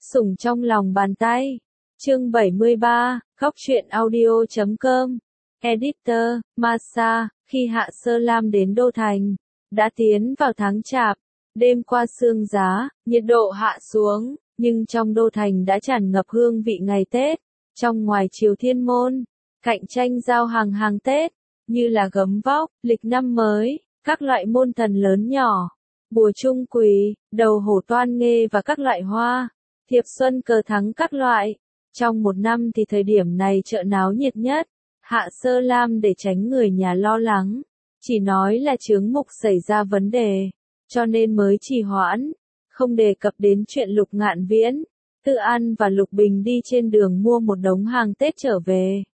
Sủng trong lòng bàn tay. Chương 73, Góc truyện audio.com. Editor, Masa, khi Hạ Sơ Lam đến Đô Thành, đã tiến vào tháng Chạp, đêm qua sương giá, nhiệt độ hạ xuống, nhưng trong Đô Thành đã tràn ngập hương vị ngày Tết, trong ngoài Triều Thiên Môn, cạnh tranh giao hàng Tết, như là gấm vóc, lịch năm mới, các loại môn thần lớn nhỏ, bùa trung quỳ, đầu hổ toan nghê và các loại hoa, thiệp xuân cờ thắng các loại. Trong một năm thì thời điểm này chợ náo nhiệt nhất. Hạ Sơ Lam để tránh người nhà lo lắng, chỉ nói là chướng mục xảy ra vấn đề, cho nên mới trì hoãn, không đề cập đến chuyện Lục Ngạn Viễn, Tư An và Lục Bình đi trên đường mua một đống hàng Tết trở về.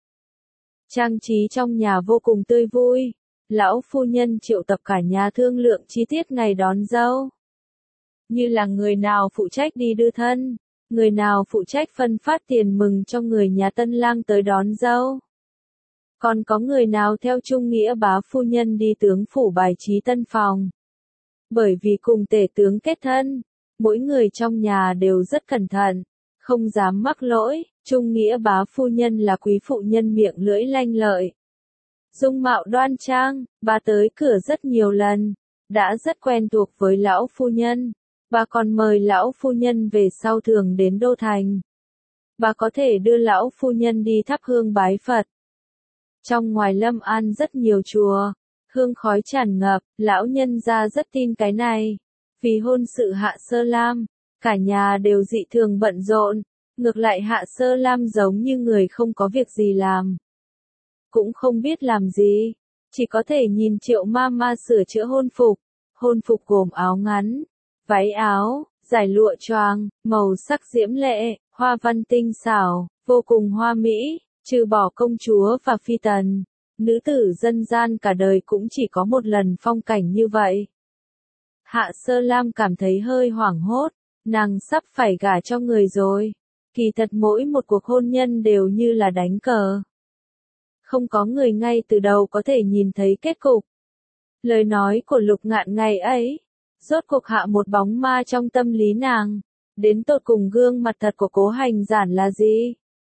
Trang trí trong nhà vô cùng tươi vui, lão phu nhân triệu tập cả nhà thương lượng chi tiết ngày đón dâu. Như là người nào phụ trách đi đưa thân, người nào phụ trách phân phát tiền mừng cho người nhà tân lang tới đón dâu. Còn có người nào theo trung nghĩa bá phu nhân đi tướng phủ bài trí tân phòng. Bởi vì cùng tể tướng kết thân, mỗi người trong nhà đều rất cẩn thận, không dám mắc lỗi, trung nghĩa bá phu nhân là quý phụ nhân miệng lưỡi lanh lợi. Dung mạo đoan trang, bà tới cửa rất nhiều lần, đã rất quen thuộc với lão phu nhân, bà còn mời lão phu nhân về sau thường đến Đô Thành. Bà có thể đưa lão phu nhân đi thắp hương bái Phật. Trong ngoài Lâm An rất nhiều chùa, hương khói tràn ngập, lão nhân gia rất tin cái này. Vì hôn sự Hạ Sơ Lam, cả nhà đều dị thường bận rộn, ngược lại Hạ Sơ Lam giống như người không có việc gì làm. Cũng không biết làm gì, chỉ có thể nhìn Triệu Mama sửa chữa hôn phục gồm áo ngắn, váy áo, dải lụa choàng, màu sắc diễm lệ, hoa văn tinh xảo, vô cùng hoa mỹ. Trừ bỏ công chúa và phi tần, nữ tử dân gian cả đời cũng chỉ có một lần phong cảnh như vậy. Hạ Sơ Lam cảm thấy hơi hoảng hốt, nàng sắp phải gả cho người rồi. Kỳ thật mỗi một cuộc hôn nhân đều như là đánh cờ. Không có người ngay từ đầu có thể nhìn thấy kết cục. Lời nói của Lục Ngạn ngày ấy, rốt cuộc hạ một bóng ma trong tâm lý nàng. Đến tột cùng gương mặt thật của Cố Hành Giản là gì?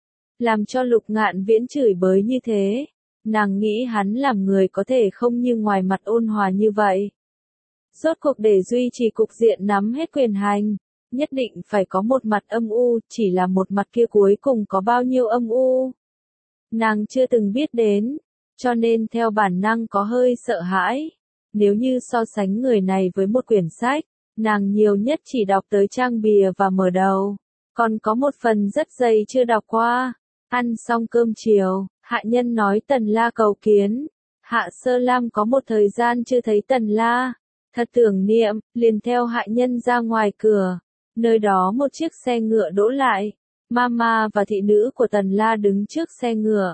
Làm cho Lục Ngạn Viễn chửi bới như thế, nàng nghĩ hắn làm người có thể không như ngoài mặt ôn hòa như vậy. Rốt cuộc để duy trì cục diện nắm hết quyền hành, nhất định phải có một mặt âm u, chỉ là một mặt kia cuối cùng có bao nhiêu âm u. Nàng chưa từng biết đến, cho nên theo bản năng có hơi sợ hãi. Nếu như so sánh người này với một quyển sách, nàng nhiều nhất chỉ đọc tới trang bìa và mở đầu, còn có một phần rất dày chưa đọc qua. Ăn xong cơm chiều, hạ nhân nói Tần La cầu kiến. Hạ Sơ Lam có một thời gian chưa thấy Tần La, thật tưởng niệm, liền theo hạ nhân ra ngoài cửa. Nơi đó một chiếc xe ngựa đỗ lại, Mama và thị nữ của Tần La đứng trước xe ngựa.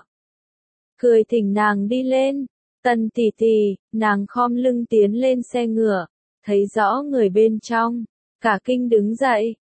Cười thỉnh nàng đi lên. Tần tỷ tỷ, nàng khom lưng tiến lên xe ngựa, thấy rõ người bên trong, cả kinh đứng dậy,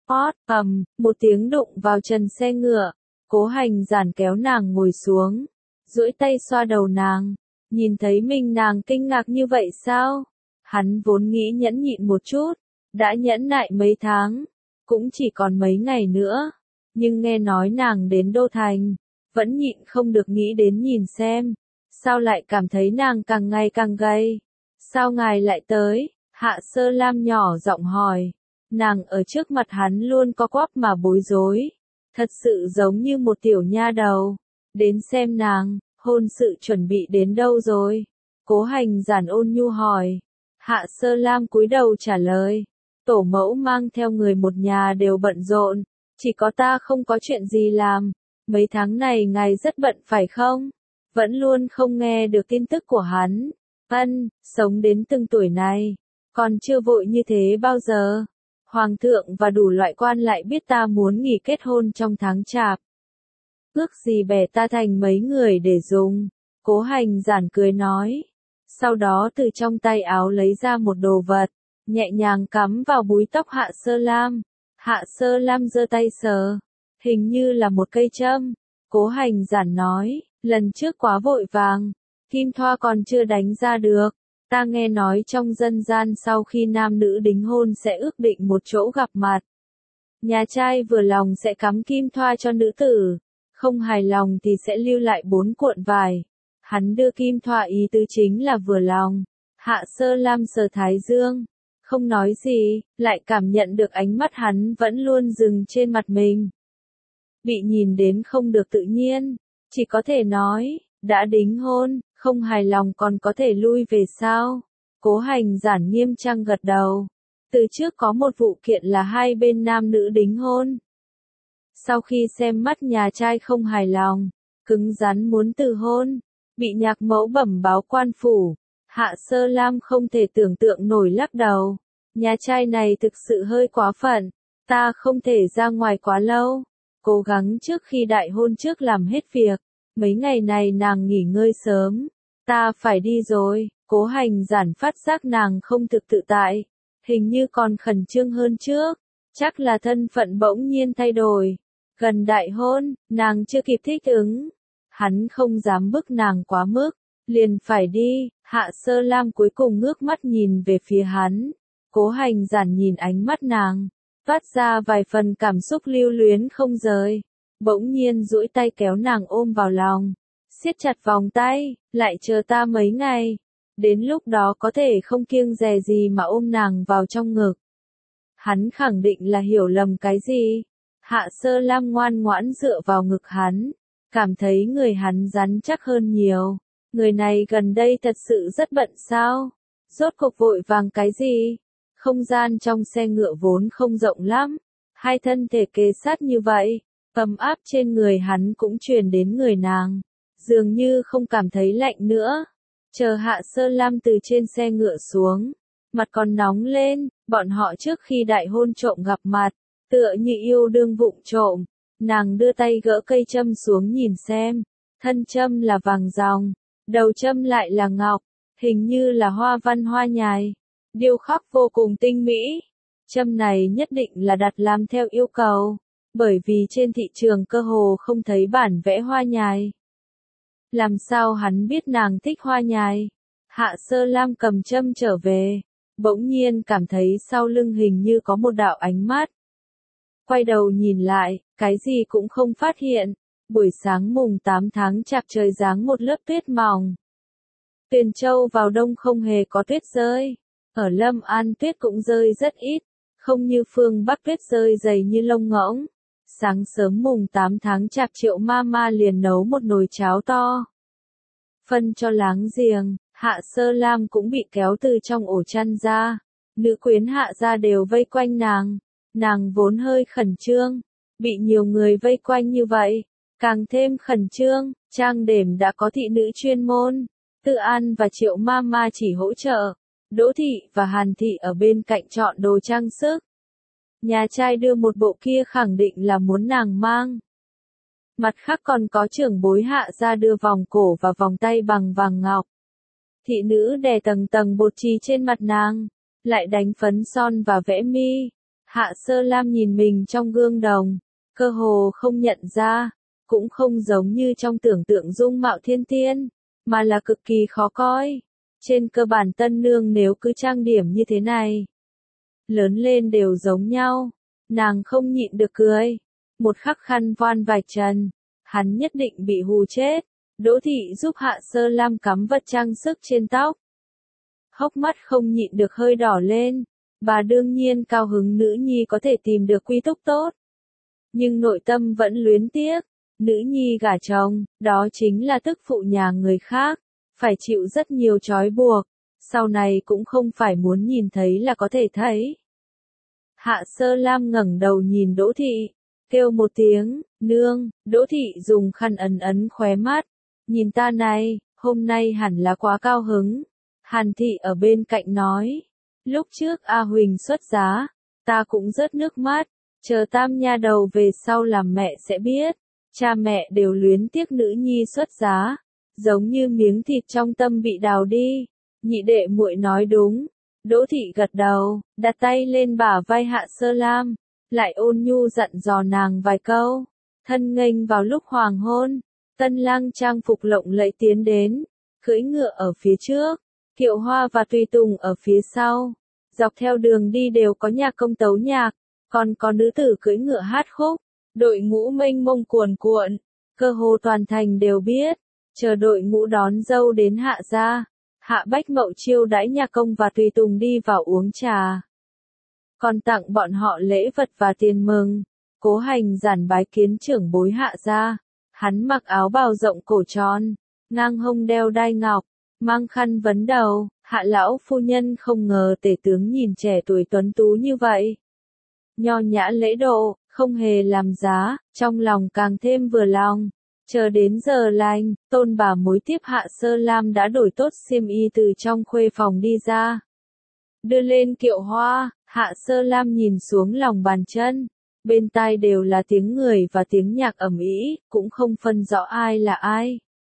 một tiếng đụng vào trần xe ngựa. Cố Hành Giản kéo nàng ngồi xuống, duỗi tay xoa đầu nàng, nhìn thấy mình nàng kinh ngạc như vậy sao? Hắn vốn nghĩ nhẫn nhịn một chút, đã nhẫn nại mấy tháng, cũng chỉ còn mấy ngày nữa, nhưng nghe nói nàng đến Đô Thành, vẫn nhịn không được nghĩ đến nhìn xem, sao lại cảm thấy nàng càng ngày càng gầy? Sao ngài lại tới? Hạ Sơ Lam nhỏ giọng hỏi, nàng ở trước mặt hắn luôn co quắp mà bối rối. Thật sự giống như một tiểu nha đầu. Đến xem nàng, hôn sự chuẩn bị đến đâu rồi? Cố Hành Giản ôn nhu hỏi. Hạ Sơ Lam cúi đầu trả lời. Tổ mẫu mang theo người một nhà đều bận rộn. Chỉ có ta không có chuyện gì làm. Mấy tháng này ngài rất bận phải không? Vẫn luôn không nghe được tin tức của hắn. Sống đến từng tuổi này. Còn chưa vội như thế bao giờ. Hoàng thượng và đủ loại quan lại biết ta muốn nghỉ kết hôn trong tháng Chạp. Ước gì bè ta thành mấy người để dùng. Cố Hành Giản cười nói. Sau đó từ trong tay áo lấy ra một đồ vật, nhẹ nhàng cắm vào búi tóc Hạ Sơ Lam. Hạ Sơ Lam giơ tay sờ, hình như là một cây châm. Cố Hành Giản nói, lần trước quá vội vàng, kim thoa còn chưa đánh ra được. Ta nghe nói trong dân gian sau khi nam nữ đính hôn sẽ ước định một chỗ gặp mặt. Nhà trai vừa lòng sẽ cắm kim thoa cho nữ tử, không hài lòng thì sẽ lưu lại 4 cuộn vải. Hắn đưa kim thoa ý tứ chính là vừa lòng. Hạ Sơ Lam sờ thái dương, không nói gì, lại cảm nhận được ánh mắt hắn vẫn luôn dừng trên mặt mình. Bị nhìn đến không được tự nhiên, chỉ có thể nói, đã đính hôn, không hài lòng còn có thể lui về sao? Cố Hành Giản nghiêm trang gật đầu. Từ trước có một vụ kiện là hai bên nam nữ đính hôn. Sau khi xem mắt nhà trai không hài lòng, cứng rắn muốn từ hôn, bị nhạc mẫu bẩm báo quan phủ. Hạ Sơ Lam không thể tưởng tượng nổi lắc đầu. Nhà trai này thực sự hơi quá phận, ta không thể ra ngoài quá lâu. Cố gắng trước khi đại hôn trước làm hết việc. Mấy ngày này nàng nghỉ ngơi sớm. Ta phải đi rồi. Cố Hành Giản phát giác nàng không thực tự tại. Hình như còn khẩn trương hơn trước. Chắc là thân phận bỗng nhiên thay đổi. Gần đại hôn, nàng chưa kịp thích ứng. Hắn không dám bức nàng quá mức. Liền phải đi. Hạ Sơ Lam cuối cùng ngước mắt nhìn về phía hắn. Cố Hành Giản nhìn ánh mắt nàng, phát ra vài phần cảm xúc lưu luyến không rời. Bỗng nhiên duỗi tay kéo nàng ôm vào lòng, siết chặt vòng tay, lại chờ ta mấy ngày. Đến lúc đó có thể không kiêng dè gì mà ôm nàng vào trong ngực. Hắn khẳng định là hiểu lầm cái gì. Hạ Sơ Lam ngoan ngoãn dựa vào ngực hắn, cảm thấy người hắn rắn chắc hơn nhiều. Người này gần đây thật sự rất bận sao? Rốt cuộc vội vàng cái gì? Không gian trong xe ngựa vốn không rộng lắm, hai thân thể kề sát như vậy, ấm áp trên người hắn cũng truyền đến người nàng, dường như không cảm thấy lạnh nữa. Chờ Hạ Sơ Lam từ trên xe ngựa xuống, mặt còn nóng lên, bọn họ trước khi đại hôn trộm gặp mặt, tựa như yêu đương vụng trộm. Nàng đưa tay gỡ cây châm xuống nhìn xem, thân châm là vàng ròng, đầu châm lại là ngọc, hình như là hoa văn hoa nhài. Điêu khắc vô cùng tinh mỹ. Châm này nhất định là đặt làm theo yêu cầu, bởi vì trên thị trường cơ hồ không thấy bản vẽ hoa nhài. Làm sao hắn biết nàng thích hoa nhài? Hạ Sơ Lam cầm châm trở về, bỗng nhiên cảm thấy sau lưng hình như có một đạo ánh mắt. Quay đầu nhìn lại, cái gì cũng không phát hiện. Buổi sáng mùng 8 tháng Chạp trời giáng một lớp tuyết mỏng. Tuyền Châu vào đông không hề có tuyết rơi. Ở Lâm An tuyết cũng rơi rất ít, không như phương Bắc tuyết rơi dày như lông ngỗng. Sáng sớm mùng 8 tháng Chạp Triệu Mama liền nấu một nồi cháo to. Phân cho láng giềng, Hạ Sơ Lam cũng bị kéo từ trong ổ chăn ra. Nữ quyến Hạ gia đều vây quanh nàng. Nàng vốn hơi khẩn trương, bị nhiều người vây quanh như vậy, càng thêm khẩn trương. Trang điểm đã có thị nữ chuyên môn, Tự An và Triệu Mama chỉ hỗ trợ. Đỗ Thị và Hàn Thị ở bên cạnh chọn đồ trang sức. Nhà trai đưa một bộ kia khẳng định là muốn nàng mang. Mặt khác còn có trưởng bối Hạ gia đưa vòng cổ và vòng tay bằng vàng ngọc. Thị nữ đè tầng tầng bột chì trên mặt nàng, lại đánh phấn son và vẽ mi. Hạ Sơ Lam nhìn mình trong gương đồng, cơ hồ không nhận ra, cũng không giống như trong tưởng tượng dung mạo thiên tiên, mà là cực kỳ khó coi. Trên cơ bản tân nương nếu cứ trang điểm như thế này, lớn lên đều giống nhau. Nàng không nhịn được cười. Một khắc khăn voan vạch trần, hắn nhất định bị hù chết. Đỗ Thị giúp Hạ Sơ Lam cắm vật trang sức trên tóc. Hốc mắt không nhịn được hơi đỏ lên. Bà đương nhiên cao hứng nữ nhi có thể tìm được quy túc tốt. Nhưng nội tâm vẫn luyến tiếc. Nữ nhi gả chồng, đó chính là tức phụ nhà người khác. Phải chịu rất nhiều trói buộc. Sau này cũng không phải muốn nhìn thấy là có thể thấy. Hạ Sơ Lam ngẩng đầu nhìn Đỗ Thị, kêu một tiếng, nương. Đỗ Thị dùng khăn ấn ấn khóe mắt. Nhìn ta này, hôm nay hẳn là quá cao hứng. Hàn Thị ở bên cạnh nói. Lúc trước A Huỳnh xuất giá, ta cũng rớt nước mắt. Chờ tam nha đầu về sau làm mẹ sẽ biết. Cha mẹ đều luyến tiếc nữ nhi xuất giá. Giống như miếng thịt trong tâm bị đào đi. Nhị đệ muội nói đúng. Đỗ Thị gật đầu, đặt tay lên bả vai Hạ Sơ Lam, lại ôn nhu dặn dò nàng vài câu. Thân nghênh vào lúc hoàng hôn, tân lang trang phục lộng lẫy tiến đến, cưỡi ngựa ở phía trước, kiệu hoa và tùy tùng ở phía sau. Dọc theo đường đi đều có nhạc công tấu nhạc, Còn có nữ tử cưỡi ngựa hát khúc, đội ngũ mênh mông cuồn cuộn, cơ hồ toàn thành đều biết, chờ đội ngũ đón dâu đến Hạ gia. Hạ Bách Mậu chiêu đãi nhà công và tùy tùng đi vào uống trà. Còn tặng bọn họ lễ vật và tiền mừng. Cố Hành giản bái kiến trưởng bối Hạ gia. Hắn mặc áo bào rộng cổ tròn, ngang hông đeo đai ngọc, mang khăn vấn đầu. Hạ lão phu nhân không ngờ tể tướng nhìn trẻ tuổi tuấn tú như vậy. Nho nhã lễ độ, không hề làm giá, trong lòng càng thêm vừa lòng. Chờ đến giờ lành, Tôn bà mối tiếp Hạ Sơ Lam đã đổi tốt xiêm y từ trong khuê phòng đi ra. Đưa lên kiệu hoa, Hạ Sơ Lam nhìn xuống lòng bàn chân. Bên tai đều là tiếng người và tiếng nhạc ầm ĩ, cũng không phân rõ ai là ai.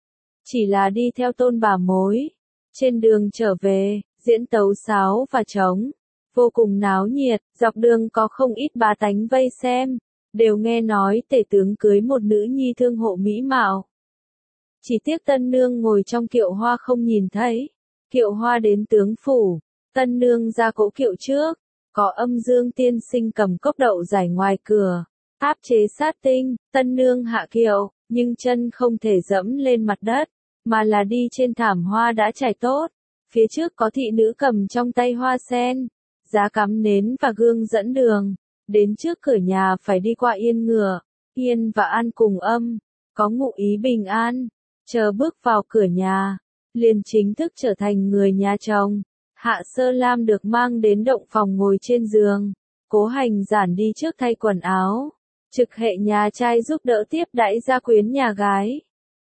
Chỉ là đi theo Tôn bà mối. Trên đường trở về, diễn tấu sáo và trống. Vô cùng náo nhiệt, dọc đường có không ít bá tánh vây xem. Đều nghe nói tể tướng cưới một nữ nhi thương hộ mỹ mạo. Chỉ tiếc tân nương ngồi trong kiệu hoa không nhìn thấy. Kiệu hoa đến tướng phủ, tân nương ra cỗ kiệu trước, có Âm Dương tiên sinh cầm cốc đậu giải ngoài cửa, áp chế sát tinh, tân nương hạ kiệu, nhưng chân không thể dẫm lên mặt đất, mà là đi trên thảm hoa đã trải tốt. Phía trước có thị nữ cầm trong tay hoa sen, giá cắm nến và gương dẫn đường. Đến trước cửa nhà phải đi qua yên ngựa, yên và an cùng âm, có ngụ ý bình an. Chờ bước vào cửa nhà, liền chính thức trở thành người nhà chồng. Hạ Sơ Lam được mang đến động phòng ngồi trên giường. Cố Hành giản đi trước thay quần áo. Trực hệ nhà trai giúp đỡ tiếp đãi gia quyến nhà gái.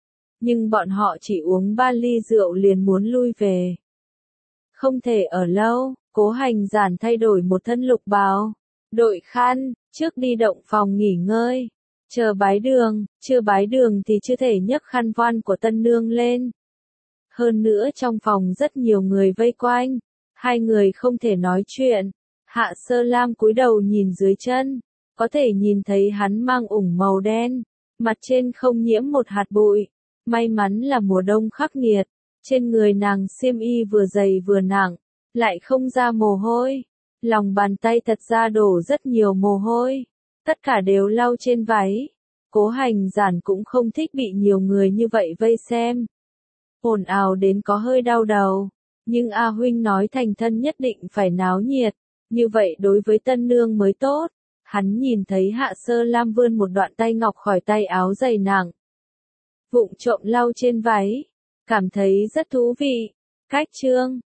Nhưng bọn họ chỉ uống 3 ly rượu liền muốn lui về. Không thể ở lâu, Cố Hành giản thay đổi một thân lục bào. Đội khăn, trước đi động phòng nghỉ ngơi. Chờ bái đường, chưa bái đường thì chưa thể nhấc khăn voan của tân nương lên. Hơn nữa trong phòng rất nhiều người vây quanh. Hai người không thể nói chuyện. Hạ Sơ Lam cúi đầu nhìn dưới chân. Có thể nhìn thấy hắn mang ủng màu đen. Mặt trên không nhiễm một hạt bụi. May mắn là mùa đông khắc nghiệt. Trên người nàng xiêm y vừa dày vừa nặng. Lại không ra mồ hôi. Lòng bàn tay thật ra đổ rất nhiều mồ hôi. Tất cả đều lau trên váy. Cố Hành giản cũng không thích bị nhiều người như vậy vây xem. Ồn ào đến có hơi đau đầu. Nhưng A Huynh nói thành thân nhất định phải náo nhiệt. Như vậy đối với tân nương mới tốt. Hắn nhìn thấy Hạ Sơ Lam vươn một đoạn tay ngọc khỏi tay áo dày nặng. Vụng trộm lau trên váy. Cảm thấy rất thú vị. Cách chương